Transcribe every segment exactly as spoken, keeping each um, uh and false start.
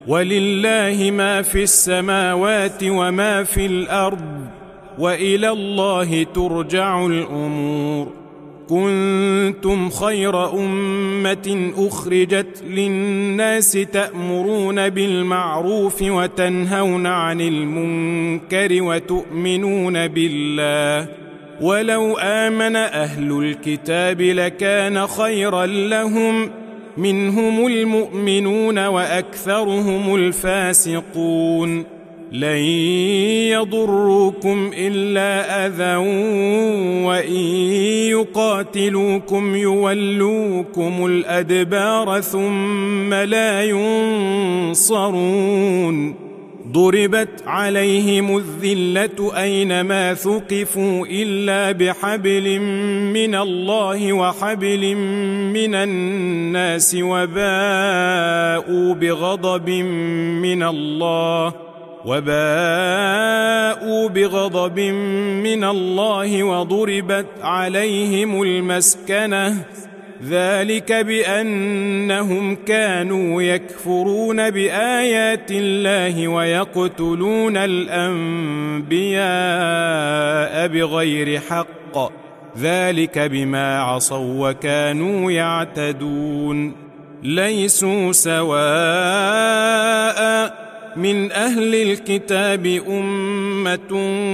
ولله ما في السماوات وما في الأرض وإلى الله ترجع الأمور. كنتم خير أمة أخرجت للناس تأمرون بالمعروف وتنهون عن المنكر وتؤمنون بالله، ولو آمن أهل الكتاب لكان خيرا لهم، منهم المؤمنون وأكثرهم الفاسقون. لن يضروكم إلا أذى وإن يقاتلوكم يولوكم الأدبار ثم لا ينصرون. ضربت عليهم الذلة أينما ثقفوا إلا بحبل من الله وحبل من الناس وباءوا بغضب من الله وباءوا بغضب من الله وضربت عليهم المسكنة، ذلك بأنهم كانوا يكفرون بآيات الله ويقتلون الأنبياء بغير حق، ذلك بما عصوا وكانوا يعتدون. ليسوا سواء من أهل الكتاب أمة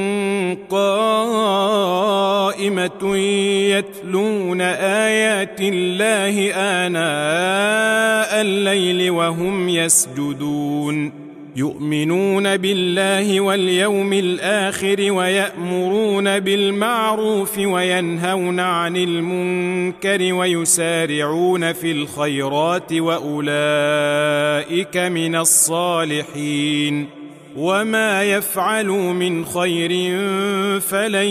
قائمة يتلون آيات الله آناء الليل وهم يسجدون، يؤمنون بالله واليوم الآخر ويأمرون بالمعروف وينهون عن المنكر ويسارعون في الخيرات وأولئك من الصالحين. وما يفعلوا من خير فلن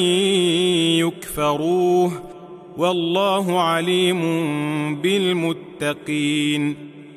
يكفروه، والله عليم بالمتقين.